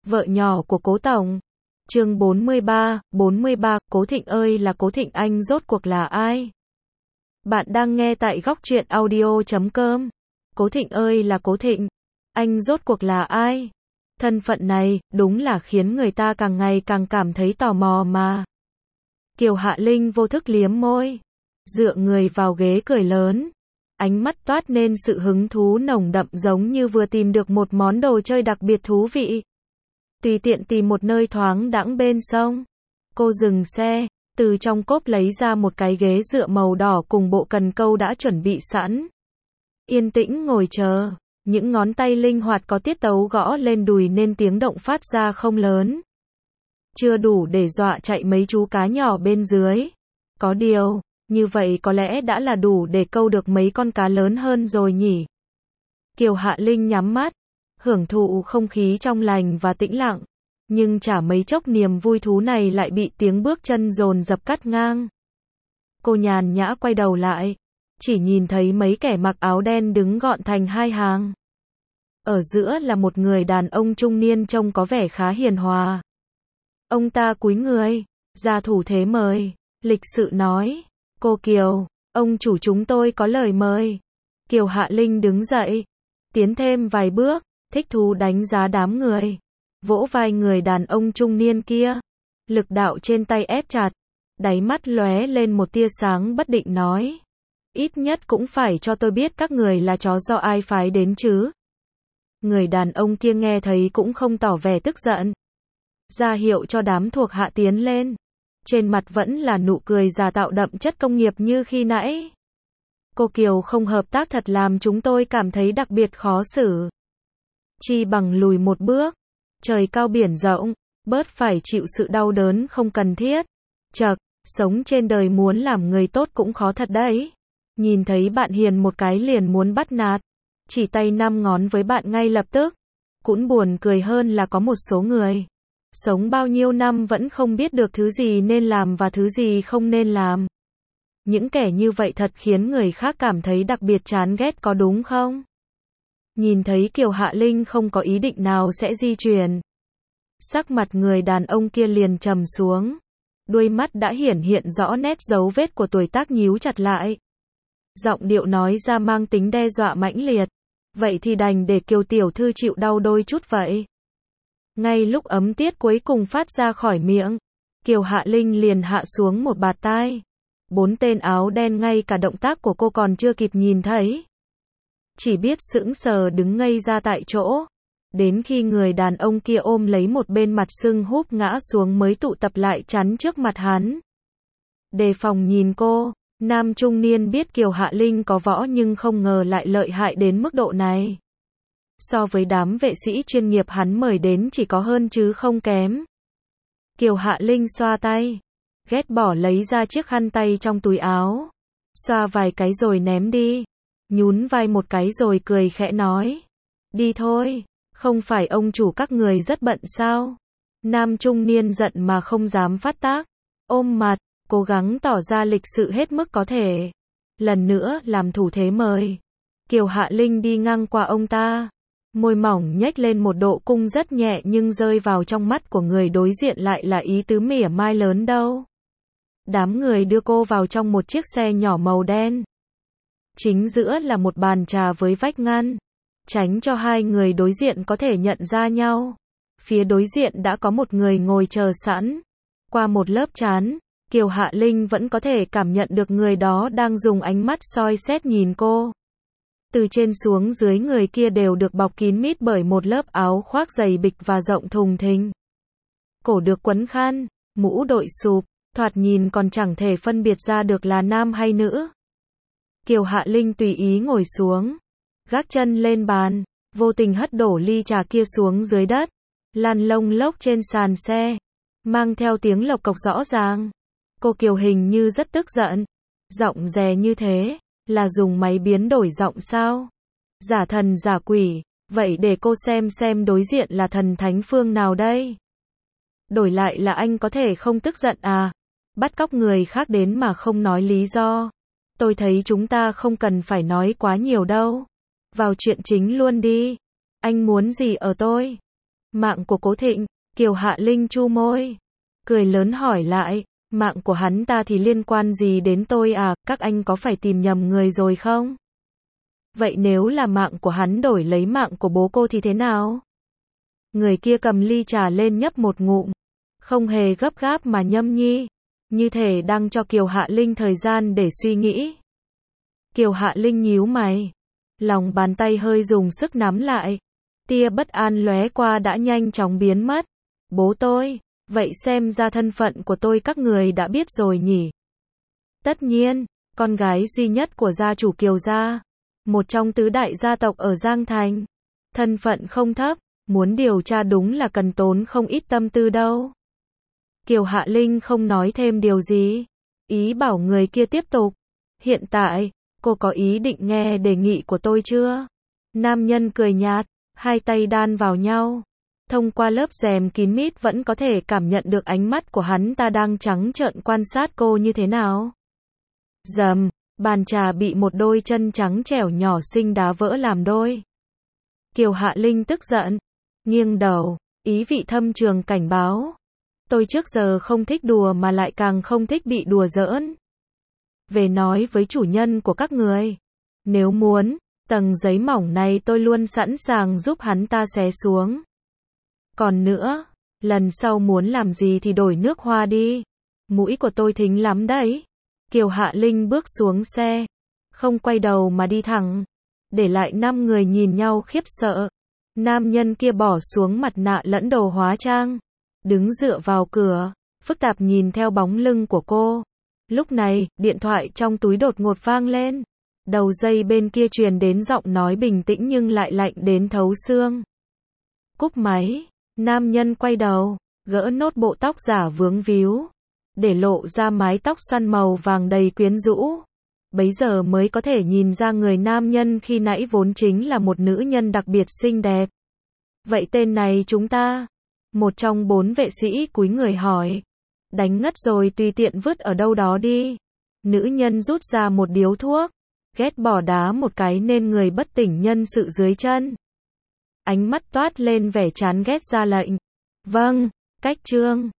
vợ nhỏ của Cố Tổng. Chương 43, Cố Thịnh ơi là Cố Thịnh, anh rốt cuộc là ai? Bạn đang nghe tại Góc Truyện Audio.com. Cố Thịnh ơi là Cố Thịnh, anh rốt cuộc là ai? Thân phận này, đúng là khiến người ta càng ngày càng cảm thấy tò mò mà. Kiều Hạ Linh vô thức liếm môi, dựa người vào ghế cười lớn. Ánh mắt toát nên sự hứng thú nồng đậm, giống như vừa tìm được một món đồ chơi đặc biệt thú vị. Tùy tiện tìm một nơi thoáng đãng bên sông. Cô dừng xe, từ trong cốp lấy ra một cái ghế dựa màu đỏ cùng bộ cần câu đã chuẩn bị sẵn. Yên tĩnh ngồi chờ, những ngón tay linh hoạt có tiết tấu gõ lên đùi nên tiếng động phát ra không lớn. Chưa đủ để dọa chạy mấy chú cá nhỏ bên dưới. Có điều, như vậy có lẽ đã là đủ để câu được mấy con cá lớn hơn rồi nhỉ. Kiều Hạ Linh nhắm mắt, hưởng thụ không khí trong lành và tĩnh lặng. Nhưng chả mấy chốc niềm vui thú này lại bị tiếng bước chân dồn dập cắt ngang. Cô nhàn nhã quay đầu lại, chỉ nhìn thấy mấy kẻ mặc áo đen đứng gọn thành hai hàng. Ở giữa là một người đàn ông trung niên trông có vẻ khá hiền hòa. Ông ta cúi người, ra thủ thế mời, lịch sự nói, cô Kiều, ông chủ chúng tôi có lời mời. Kiều Hạ Linh đứng dậy, tiến thêm vài bước, thích thú đánh giá đám người. Vỗ vai người đàn ông trung niên kia, lực đạo trên tay ép chặt, đáy mắt lóe lên một tia sáng bất định nói. Ít nhất cũng phải cho tôi biết các người là chó do ai phái đến chứ. Người đàn ông kia nghe thấy cũng không tỏ vẻ tức giận. Ra hiệu cho đám thuộc hạ tiến lên. Trên mặt vẫn là nụ cười giả tạo đậm chất công nghiệp như khi nãy. Cô Kiều không hợp tác thật làm chúng tôi cảm thấy đặc biệt khó xử. Chi bằng lùi một bước. Trời cao biển rộng, bớt phải chịu sự đau đớn không cần thiết. Chậc, sống trên đời muốn làm người tốt cũng khó thật đấy. Nhìn thấy bạn hiền một cái liền muốn bắt nạt. Chỉ tay 5 ngón với bạn ngay lập tức. Cũng buồn cười hơn là có một số người. Sống bao nhiêu năm vẫn không biết được thứ gì nên làm và thứ gì không nên làm. Những kẻ như vậy thật khiến người khác cảm thấy đặc biệt chán ghét có đúng không? Nhìn thấy Kiều Hạ Linh không có ý định nào sẽ di chuyển. Sắc mặt người đàn ông kia liền trầm xuống. Đuôi mắt đã hiện rõ nét dấu vết của tuổi tác nhíu chặt lại. Giọng điệu nói ra mang tính đe dọa mãnh liệt. Vậy thì đành để Kiều tiểu thư chịu đau đôi chút vậy. Ngay lúc ấm tiết cuối cùng phát ra khỏi miệng, Kiều Hạ Linh liền hạ xuống một bạt tai. 4 tên áo đen ngay cả động tác của cô còn chưa kịp nhìn thấy. Chỉ biết sững sờ đứng ngây ra tại chỗ. Đến khi người đàn ông kia ôm lấy một bên mặt sưng húp ngã xuống mới tụ tập lại chắn trước mặt hắn. Đề phòng nhìn cô, nam trung niên biết Kiều Hạ Linh có võ nhưng không ngờ lại lợi hại đến mức độ này. So với đám vệ sĩ chuyên nghiệp hắn mời đến chỉ có hơn chứ không kém. Kiều Hạ Linh xoa tay, ghét bỏ lấy ra chiếc khăn tay trong túi áo. Xoa vài cái rồi ném đi. Nhún vai một cái rồi cười khẽ nói. Đi thôi, không phải ông chủ các người rất bận sao? Nam trung niên giận mà không dám phát tác. Ôm mặt, cố gắng tỏ ra lịch sự hết mức có thể. Lần nữa làm thủ thế mời. Kiều Hạ Linh đi ngang qua ông ta. Môi mỏng nhếch lên một độ cung rất nhẹ nhưng rơi vào trong mắt của người đối diện lại là ý tứ mỉa mai lớn đâu. Đám người đưa cô vào trong một chiếc xe nhỏ màu đen. Chính giữa là một bàn trà với vách ngăn. Tránh cho hai người đối diện có thể nhận ra nhau. Phía đối diện đã có một người ngồi chờ sẵn. Qua một lớp trán, Kiều Hạ Linh vẫn có thể cảm nhận được người đó đang dùng ánh mắt soi xét nhìn cô. Từ trên xuống dưới người kia đều được bọc kín mít bởi một lớp áo khoác dày bịch và rộng thùng thình. Cổ được quấn khăn, mũ đội sụp, thoạt nhìn còn chẳng thể phân biệt ra được là nam hay nữ. Kiều Hạ Linh tùy ý ngồi xuống, gác chân lên bàn, vô tình hất đổ ly trà kia xuống dưới đất, lăn lông lốc trên sàn xe, mang theo tiếng lộc cộc rõ ràng. Cô Kiều hình như rất tức giận, giọng rè như thế, là dùng máy biến đổi giọng sao? Giả thần giả quỷ, vậy để cô xem đối diện là thần thánh phương nào đây? Đổi lại là anh có thể không tức giận à? Bắt cóc người khác đến mà không nói lý do. Tôi thấy chúng ta không cần phải nói quá nhiều đâu. Vào chuyện chính luôn đi. Anh muốn gì ở tôi? Mạng của Cố Thịnh, Kiều Hạ Linh chu môi, cười lớn hỏi lại, mạng của hắn ta thì liên quan gì đến tôi à, các anh có phải tìm nhầm người rồi không? Vậy nếu là mạng của hắn đổi lấy mạng của bố cô thì thế nào? Người kia cầm ly trà lên nhấp một ngụm, không hề gấp gáp mà nhâm nhi, như thể đang cho Kiều Hạ Linh thời gian để suy nghĩ. Kiều Hạ Linh nhíu mày, lòng bàn tay hơi dùng sức nắm lại, tia bất an lóe qua đã nhanh chóng biến mất. Bố tôi, vậy xem ra thân phận của tôi các người đã biết rồi nhỉ? Tất nhiên, con gái duy nhất của gia chủ Kiều gia, một trong tứ đại gia tộc ở Giang Thành, thân phận không thấp, muốn điều tra đúng là cần tốn không ít tâm tư đâu. Kiều Hạ Linh không nói thêm điều gì, ý bảo người kia tiếp tục. Hiện tại, cô có ý định nghe đề nghị của tôi chưa? Nam nhân cười nhạt, hai tay đan vào nhau. Thông qua lớp rèm kín mít vẫn có thể cảm nhận được ánh mắt của hắn ta đang trắng trợn quan sát cô như thế nào. Rầm, bàn trà bị một đôi chân trắng trẻo nhỏ xinh đá vỡ làm đôi. Kiều Hạ Linh tức giận, nghiêng đầu, ý vị thâm trường cảnh báo. Tôi trước giờ không thích đùa mà lại càng không thích bị đùa giỡn. Về nói với chủ nhân của các người. Nếu muốn, tầng giấy mỏng này tôi luôn sẵn sàng giúp hắn ta xé xuống. Còn nữa, lần sau muốn làm gì thì đổi nước hoa đi. Mũi của tôi thính lắm đấy. Kiều Hạ Linh bước xuống xe, không quay đầu mà đi thẳng, để lại 5 người nhìn nhau khiếp sợ. Nam nhân kia bỏ xuống mặt nạ lẫn đồ hóa trang, đứng dựa vào cửa, phức tạp nhìn theo bóng lưng của cô. Lúc này, điện thoại trong túi đột ngột vang lên. Đầu dây bên kia truyền đến giọng nói bình tĩnh nhưng lại lạnh đến thấu xương. Cúp máy, nam nhân quay đầu, gỡ nốt bộ tóc giả vướng víu, để lộ ra mái tóc xoăn màu vàng đầy quyến rũ. Bấy giờ mới có thể nhìn ra người nam nhân khi nãy vốn chính là một nữ nhân đặc biệt xinh đẹp. Vậy tên này chúng ta? Một trong 4 vệ sĩ cúi người hỏi. Đánh ngất rồi tùy tiện vứt ở đâu đó đi. Nữ nhân rút ra một điếu thuốc, ghét bỏ đá một cái nên người bất tỉnh nhân sự dưới chân. Ánh mắt toát lên vẻ chán ghét ra lệnh. Vâng, cách trương.